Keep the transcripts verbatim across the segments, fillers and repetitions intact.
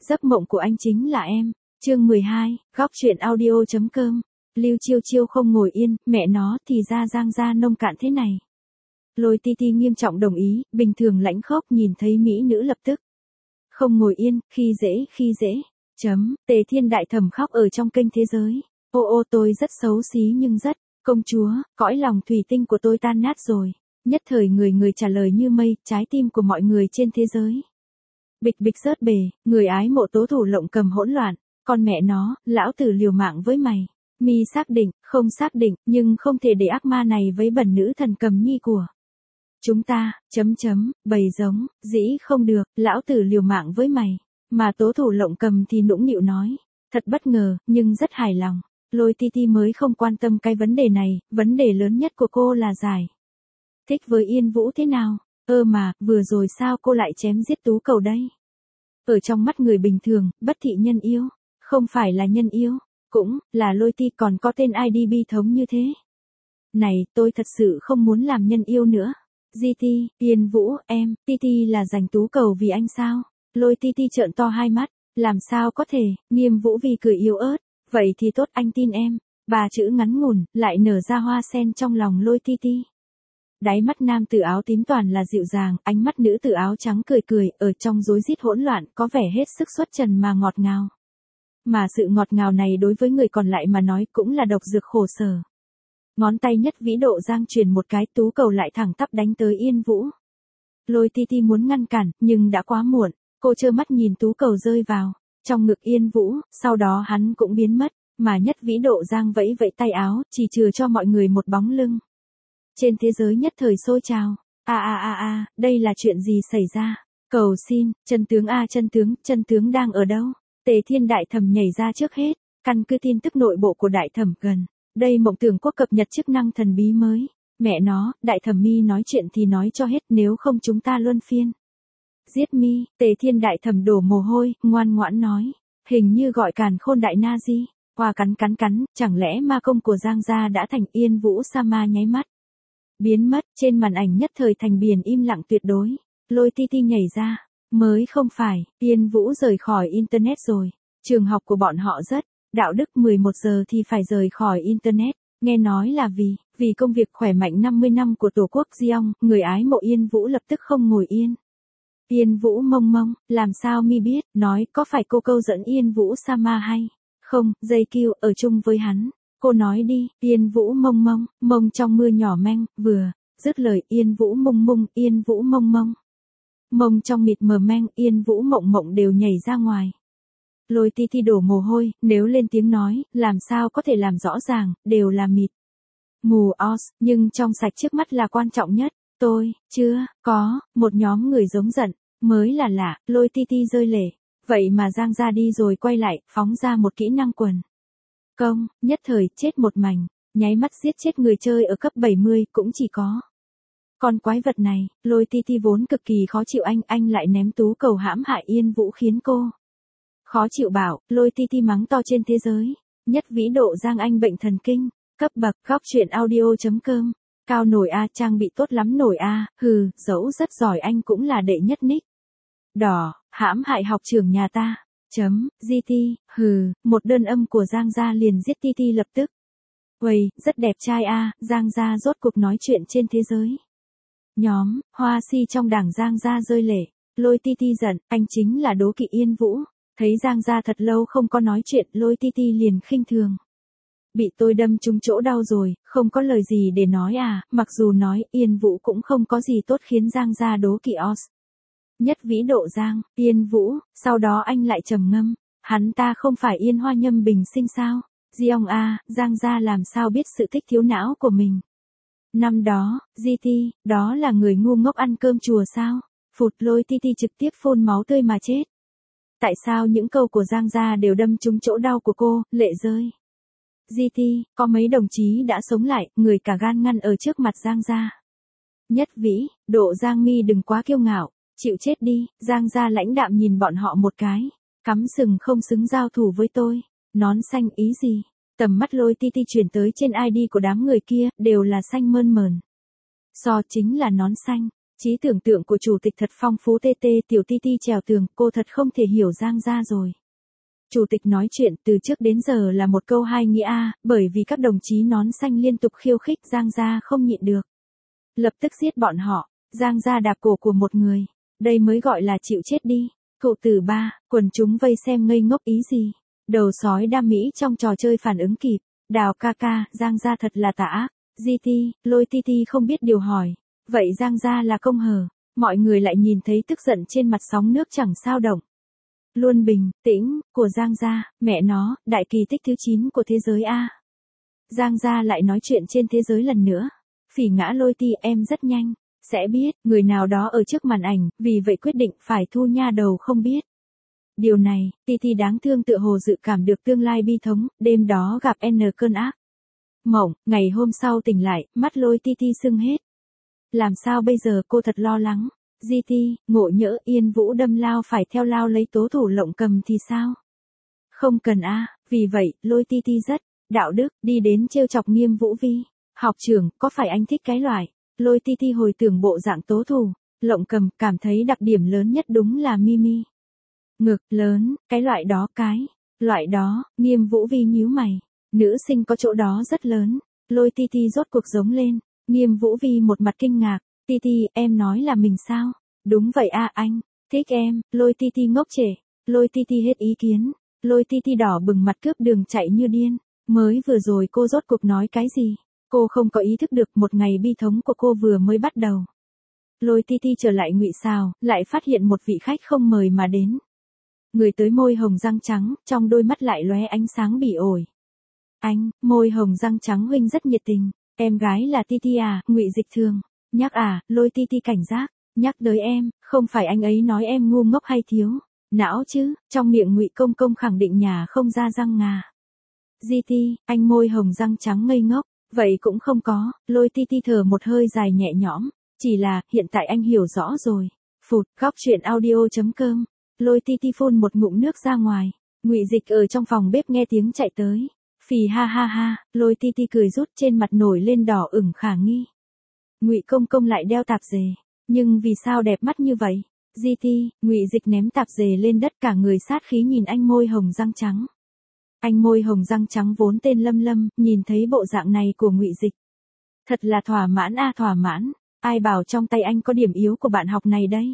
Giấc mộng của anh chính là em. Chương mười hai, góc truyện audio chấm com. Lưu Chiêu Chiêu không ngồi yên, mẹ nó thì ra Giang gia nông cạn thế này. Lôi Ti Ti nghiêm trọng đồng ý, bình thường lãnh khốc nhìn thấy mỹ nữ lập tức. Không ngồi yên, khi dễ, khi dễ. Chấm, Tề Thiên Đại Thẩm khóc ở trong kênh thế giới. Ô ô tôi rất xấu xí nhưng rất, công chúa, cõi lòng thủy tinh của tôi tan nát rồi. Nhất thời người người trả lời như mây, trái tim của mọi người trên thế giới. Bịch bịch rớt bể, người ái mộ Tố Thủ Lộng Cầm hỗn loạn, con mẹ nó, lão tử liều mạng với mày. Mi xác định, không xác định, nhưng không thể để ác ma này với bẩn nữ thần Cầm Nhi của chúng ta, chấm chấm, bầy giống, dĩ không được, lão tử liều mạng với mày. Mà Tố Thủ Lộng Cầm thì nũng nịu nói, thật bất ngờ, nhưng rất hài lòng. Lôi Ti Ti mới không quan tâm cái vấn đề này, vấn đề lớn nhất của cô là giải thích với Yên Vũ thế nào. Ơ mà, vừa rồi sao cô lại chém giết Tú Cầu đây? Ở trong mắt người bình thường, bất thị nhân yêu, không phải là nhân yêu, cũng là Lôi Ti còn có tên i đê bi thống như thế. Này, tôi thật sự không muốn làm nhân yêu nữa. Di Ti, Yên Vũ, em, Ti Ti là giành Tú Cầu vì anh sao? Lôi Ti Ti trợn to hai mắt, làm sao có thể? Nghiêm Vũ vì cười yếu ớt, vậy thì tốt anh tin em. Ba chữ ngắn ngủn, lại nở ra hoa sen trong lòng Lôi Ti Ti. Đáy mắt nam tử áo tím toàn là dịu dàng, ánh mắt nữ tử áo trắng cười cười, ở trong rối rít hỗn loạn, có vẻ hết sức xuất trần mà ngọt ngào. Mà sự ngọt ngào này đối với người còn lại mà nói cũng là độc dược khổ sở. Ngón tay Nhất Vĩ Độ giang truyền một cái, Tú Cầu lại thẳng tắp đánh tới Yên Vũ. Lôi Ti Ti muốn ngăn cản, nhưng đã quá muộn, cô trơ mắt nhìn Tú Cầu rơi vào trong ngực Yên Vũ, sau đó hắn cũng biến mất, mà Nhất Vĩ Độ giang vẫy vẫy tay áo, chỉ chừa cho mọi người một bóng lưng. Trên thế giới nhất thời sôi trào. A a a a, đây là chuyện gì xảy ra? Cầu xin, chân tướng a chân tướng, chân tướng đang ở đâu? Tề Thiên Đại Thẩm nhảy ra trước hết, căn cứ tin tức nội bộ của Đại Thẩm gần. Đây Mộng Tưởng Quốc cập nhật chức năng thần bí mới. Mẹ nó, Đại Thẩm mi nói chuyện thì nói cho hết, nếu không chúng ta luân phiên giết mi. Tề Thiên Đại Thẩm đổ mồ hôi, ngoan ngoãn nói. Hình như gọi Càn Khôn Đại Na Di. Qua cắn cắn cắn, chẳng lẽ ma công của Giang gia đã thành Yên Vũ sa ma nháy mắt biến mất, trên màn ảnh nhất thời thành biển im lặng tuyệt đối. Lôi Ti Ti nhảy ra, mới không phải, Yên Vũ rời khỏi internet rồi. Trường học của bọn họ rất đạo đức, mười một giờ thì phải rời khỏi internet, nghe nói là vì vì công việc khỏe mạnh năm mươi năm của Tổ quốc Giong, người ái mộ Yên Vũ lập tức không ngồi yên. Yên Vũ mông mông, làm sao mi biết, nói có phải cô câu dẫn Yên Vũ sa ma hay không? Dây kêu ở chung với hắn. Cô nói đi. Yên Vũ mông mông, mông trong mưa nhỏ manh, vừa dứt lời Yên Vũ mông mông, Yên Vũ mông mông. Mông trong mịt mờ manh, Yên Vũ mộng mộng đều nhảy ra ngoài. Lôi Ti Ti đổ mồ hôi, nếu lên tiếng nói, làm sao có thể làm rõ ràng, đều là mịt mù os, nhưng trong sạch trước mắt là quan trọng nhất. Tôi, chưa, có, một nhóm người giống giận, mới là lạ. Lôi Ti Ti rơi lệ, vậy mà Giang ra đi rồi quay lại, phóng ra một kỹ năng quần công, nhất thời chết một mảnh, nháy mắt giết chết người chơi ở cấp bảy mươi, cũng chỉ có con quái vật này. Lôi Ti Ti vốn cực kỳ khó chịu, anh anh lại ném Tú Cầu hãm hại Yên Vũ khiến cô khó chịu bảo. Lôi Ti Ti mắng to trên thế giới. Nhất Vĩ Độ giang anh bệnh thần kinh, cấp bậc, góc truyện audio chấm com. Cao nổi a, trang bị tốt lắm nổi a, hừ, dẫu rất giỏi anh cũng là đệ nhất nick. Đỏ, hãm hại học trưởng nhà ta. Chấm, Di Ti, hừ, một đơn âm của Giang gia liền giết Ti Ti lập tức. Uầy, rất đẹp trai a, Giang gia rốt cuộc nói chuyện trên thế giới. Nhóm, Hoa Si trong đảng Giang gia rơi lệ. Lôi Ti Ti giận, anh chính là đố kỵ Yên Vũ. Thấy Giang gia thật lâu không có nói chuyện, Lôi Ti Ti liền khinh thường. Bị tôi đâm trúng chỗ đau rồi, không có lời gì để nói à, mặc dù nói Yên Vũ cũng không có gì tốt khiến Giang gia đố kỵ os. Nhất Vĩ Độ giang, Yên Vũ, sau đó anh lại trầm ngâm, hắn ta không phải Yên Hoa Nhâm bình sinh sao? Giong a, Giang gia làm sao biết sự thích thiếu não của mình? Năm đó, Di Ti, đó là người ngu ngốc ăn cơm chùa sao? Phụt, Lôi Ti Ti trực tiếp phun máu tươi mà chết. Tại sao những câu của Giang gia đều đâm trúng chỗ đau của cô, lệ rơi? Di Ti, có mấy đồng chí đã sống lại, người cả gan ngăn ở trước mặt Giang gia. Nhất Vĩ Độ giang mi đừng quá kiêu ngạo. Chịu chết đi. Giang gia lãnh đạm nhìn bọn họ một cái, cắm sừng không xứng giao thủ với tôi. Nón xanh ý gì? Tầm mắt Lôi Ti Ti chuyển tới trên i đê của đám người kia, đều là xanh mơn mờn. So chính là nón xanh. Trí tưởng tượng của chủ tịch thật phong phú. Tê tê tiểu ti ti trèo tường, cô thật không thể hiểu Giang gia rồi. Chủ tịch nói chuyện từ trước đến giờ là một câu hai nghĩa a, bởi vì các đồng chí nón xanh liên tục khiêu khích Giang gia không nhịn được. Lập tức giết bọn họ, Giang gia đạp cổ của một người, đây mới gọi là chịu chết đi. Cậu tử ba, quần chúng vây xem ngây ngốc ý gì. Đầu sói đam mỹ trong trò chơi phản ứng kịp, Đào ca ca, Giang gia thật là tà ác. giê tê, Lôi ti ti không biết điều hỏi, vậy Giang gia là công hờ, mọi người lại nhìn thấy tức giận trên mặt sóng nước chẳng sao động. Luôn bình tĩnh, của Giang gia, mẹ nó, đại kỳ tích thứ chín của thế giới a. Giang gia lại nói chuyện trên thế giới lần nữa. Phỉ ngã Lôi ti em rất nhanh, sẽ biết, người nào đó ở trước màn ảnh, vì vậy quyết định phải thu nha đầu không biết. Điều này, Ti Ti đáng thương tựa hồ dự cảm được tương lai bi thống, đêm đó gặp N cơn ác mộng, ngày hôm sau tỉnh lại, mắt Lôi Ti Ti sưng hết. Làm sao bây giờ, cô thật lo lắng. giê tê, ngộ nhỡ Yên Vũ đâm lao phải theo lao lấy tố thủ Lộng Cầm thì sao? Không cần a, vì vậy, Lôi Ti Ti rất đạo đức, đi đến trêu chọc Nghiêm Vũ Vi. Học trưởng, có phải anh thích cái loại? Lôi Ti Ti hồi tưởng bộ dạng tố thủ Lộng Cầm, cảm thấy đặc điểm lớn nhất đúng là Mimi. Ngực lớn, cái loại đó cái, loại đó, Nghiêm Vũ Vi nhíu mày. Nữ sinh có chỗ đó rất lớn. Lôi Ti Ti rốt cuộc giống lên. Nghiêm Vũ Vi một mặt kinh ngạc. Ti Ti, em nói là mình sao? Đúng vậy a anh, thích em. Lôi Ti Ti ngốc trệ. Lôi Ti Ti hết ý kiến. Lôi Ti Ti đỏ bừng mặt cướp đường chạy như điên. Mới vừa rồi cô rốt cuộc nói cái gì? Cô không có ý thức được một ngày bi thống của cô vừa mới bắt đầu. Lôi Ti Ti trở lại ngụy xào, lại phát hiện một vị khách không mời mà đến. Người tới môi hồng răng trắng, trong đôi mắt lại lóe ánh sáng bỉ ổi. Anh, môi hồng răng trắng huynh rất nhiệt tình, em gái là Ti Ti à, Ngụy Dịch thường. Nhắc à, Lôi Ti Ti cảnh giác, nhắc tới em, không phải anh ấy nói em ngu ngốc hay thiếu não chứ, trong miệng Ngụy Công Công khẳng định nhà không ra răng ngà. giê tê, anh môi hồng răng trắng ngây ngốc, vậy cũng không có. Lôi Ti Ti thở một hơi dài nhẹ nhõm, chỉ là, hiện tại anh hiểu rõ rồi. Phụt, góc truyện audio chấm com. Lôi Ti Ti phun một ngụm nước ra ngoài. Ngụy Dịch ở trong phòng bếp nghe tiếng chạy tới. Phì ha ha ha, Lôi Ti Ti cười rút, trên mặt nổi lên đỏ ửng khả nghi. Ngụy Công Công lại đeo tạp dề, nhưng vì sao đẹp mắt như vậy? giê tê, Ngụy Dịch ném tạp dề lên đất, cả người sát khí nhìn anh môi hồng răng trắng. Anh môi hồng răng trắng vốn tên Lâm Lâm, nhìn thấy bộ dạng này của Ngụy Dịch, thật là thỏa mãn a thỏa mãn. Ai bảo trong tay anh có điểm yếu của bạn học này đây?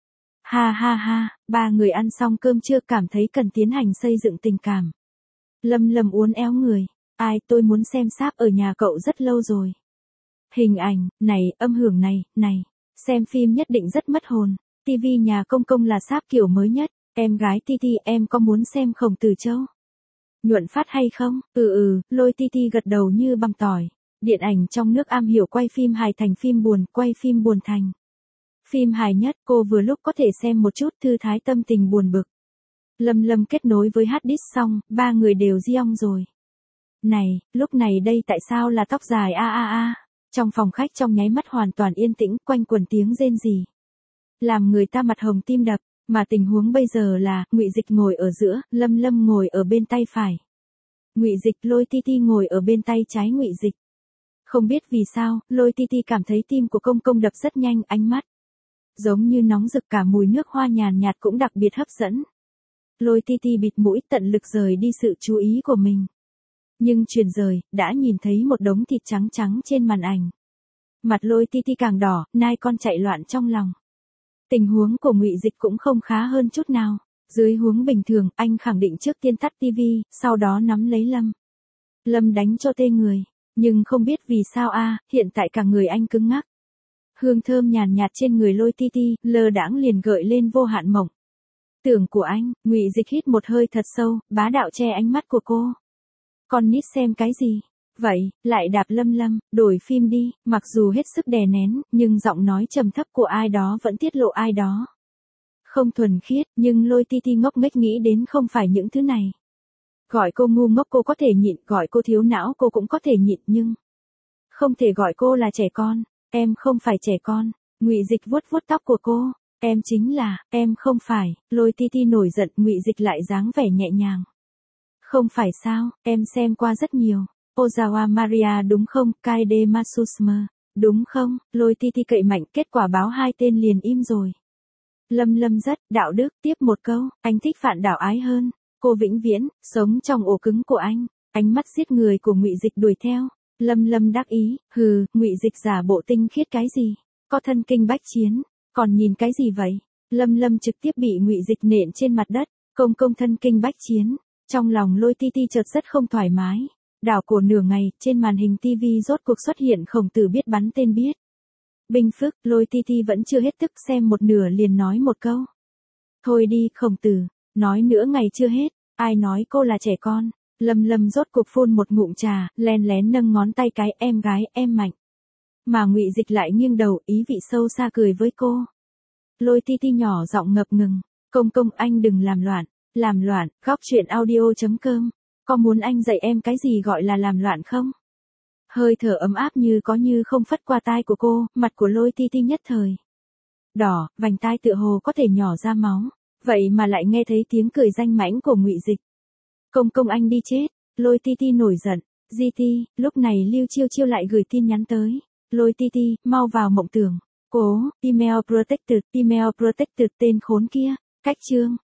Ha ha ha, ba người ăn xong cơm trưa cảm thấy cần tiến hành xây dựng tình cảm. Lâm Lâm uốn éo người. Ai, tôi muốn xem sáp ở nhà cậu rất lâu rồi. Hình ảnh, này, âm hưởng này, này. Xem phim nhất định rất mất hồn. Tivi nhà Công Công là sáp kiểu mới nhất. Em gái Ti Ti, em có muốn xem Khổng Tử Châu nhuận phát hay không? Ừ ừ, Lôi Ti Ti gật đầu như băm tỏi. Điện ảnh trong nước am hiểu quay phim hài thành phim buồn, quay phim buồn thành phim hài nhất, cô vừa lúc có thể xem một chút thư thái tâm tình buồn bực. Lâm Lâm kết nối với hard disk xong, ba người đều giong rồi. Này, lúc này đây tại sao là tóc dài a a a? Trong phòng khách trong nháy mắt hoàn toàn yên tĩnh, quanh quẩn tiếng rên rỉ, làm người ta mặt hồng tim đập, mà tình huống bây giờ là, Ngụy Dịch ngồi ở giữa, Lâm Lâm ngồi ở bên tay phải. Ngụy Dịch, Lôi Ti Ti ngồi ở bên tay trái Ngụy Dịch. Không biết vì sao, Lôi Ti Ti cảm thấy tim của Công Công đập rất nhanh, ánh mắt giống như nóng rực, cả mùi nước hoa nhàn nhạt cũng đặc biệt hấp dẫn. Lôi Ti Ti bịt mũi, tận lực rời đi sự chú ý của mình. Nhưng chuyển rời, đã nhìn thấy một đống thịt trắng trắng trên màn ảnh. Mặt Lôi Ti Ti càng đỏ, nai con chạy loạn trong lòng. Tình huống của Ngụy Dịch cũng không khá hơn chút nào. Dưới huống bình thường, anh khẳng định trước tiên tắt tivi, sau đó nắm lấy Lâm. Lâm đánh cho tê người. Nhưng không biết vì sao a, hiện tại cả người anh cứng ngắc. Hương thơm nhàn nhạt trên người Lôi Ti Ti, lơ đãng liền gợi lên vô hạn mộng tưởng của anh. Ngụy Dịch hít một hơi thật sâu, bá đạo che ánh mắt của cô. Con nít xem cái gì? Vậy, lại đạp Lâm Lâm, đổi phim đi. Mặc dù hết sức đè nén, nhưng giọng nói trầm thấp của ai đó vẫn tiết lộ ai đó. Không thuần khiết, nhưng Lôi Ti Ti ngốc nghếch nghĩ đến không phải những thứ này. Gọi cô ngu ngốc cô có thể nhịn, gọi cô thiếu não cô cũng có thể nhịn, nhưng không thể gọi cô là trẻ con. Em không phải trẻ con. Ngụy Dịch vuốt vuốt tóc của cô. Em chính là, em không phải. Lôi Ti Ti nổi giận, Ngụy Dịch lại dáng vẻ nhẹ nhàng. Không phải sao, em xem qua rất nhiều. Ozawa Maria đúng không, Kaede Masusma. đúng không, Lôi Ti Ti cậy mạnh, kết quả báo hai tên liền im rồi. Lâm Lâm rất, đạo đức, tiếp một câu, anh thích Phạn Đảo Ái hơn, cô vĩnh viễn, sống trong ổ cứng của anh, ánh mắt giết người của Ngụy Dịch đuổi theo. Lâm Lâm đắc ý, hừ, Ngụy Dịch giả bộ tinh khiết cái gì, có thân kinh bách chiến, còn nhìn cái gì vậy? Lâm Lâm trực tiếp bị Ngụy Dịch nện trên mặt đất, công công thân kinh bách chiến, trong lòng Lôi Ti Ti chợt rất không thoải mái. Đảo cổ nửa ngày, trên màn hình tivi rốt cuộc xuất hiện Khổng Tử biết bắn tên biết. Binh phức, Lôi Ti Ti vẫn chưa hết tức xem một nửa liền nói một câu. Thôi đi Khổng Tử, nói nữa ngày chưa hết, ai nói cô là trẻ con. Lâm Lâm rốt cuộc phun một ngụm trà, len lén nâng ngón tay cái, em gái, em mạnh. Mà Ngụy Dịch lại nghiêng đầu, ý vị sâu xa cười với cô. Lôi Ti Ti nhỏ giọng ngập ngừng, công công anh đừng làm loạn, làm loạn, góc truyện audio chấm com, có muốn anh dạy em cái gì gọi là làm loạn không? Hơi thở ấm áp như có như không phất qua tai của cô, mặt của Lôi Ti Ti nhất thời đỏ, vành tai tựa hồ có thể nhỏ ra máu, vậy mà lại nghe thấy tiếng cười danh mãnh của Ngụy Dịch. Công công anh đi chết, Lôi Ti Ti nổi giận, Di Ti, lúc này Lưu Chiêu Chiêu lại gửi tin nhắn tới, Lôi Ti Ti, mau vào mộng tưởng, cố, email protected, email protected tên khốn kia, cách chương.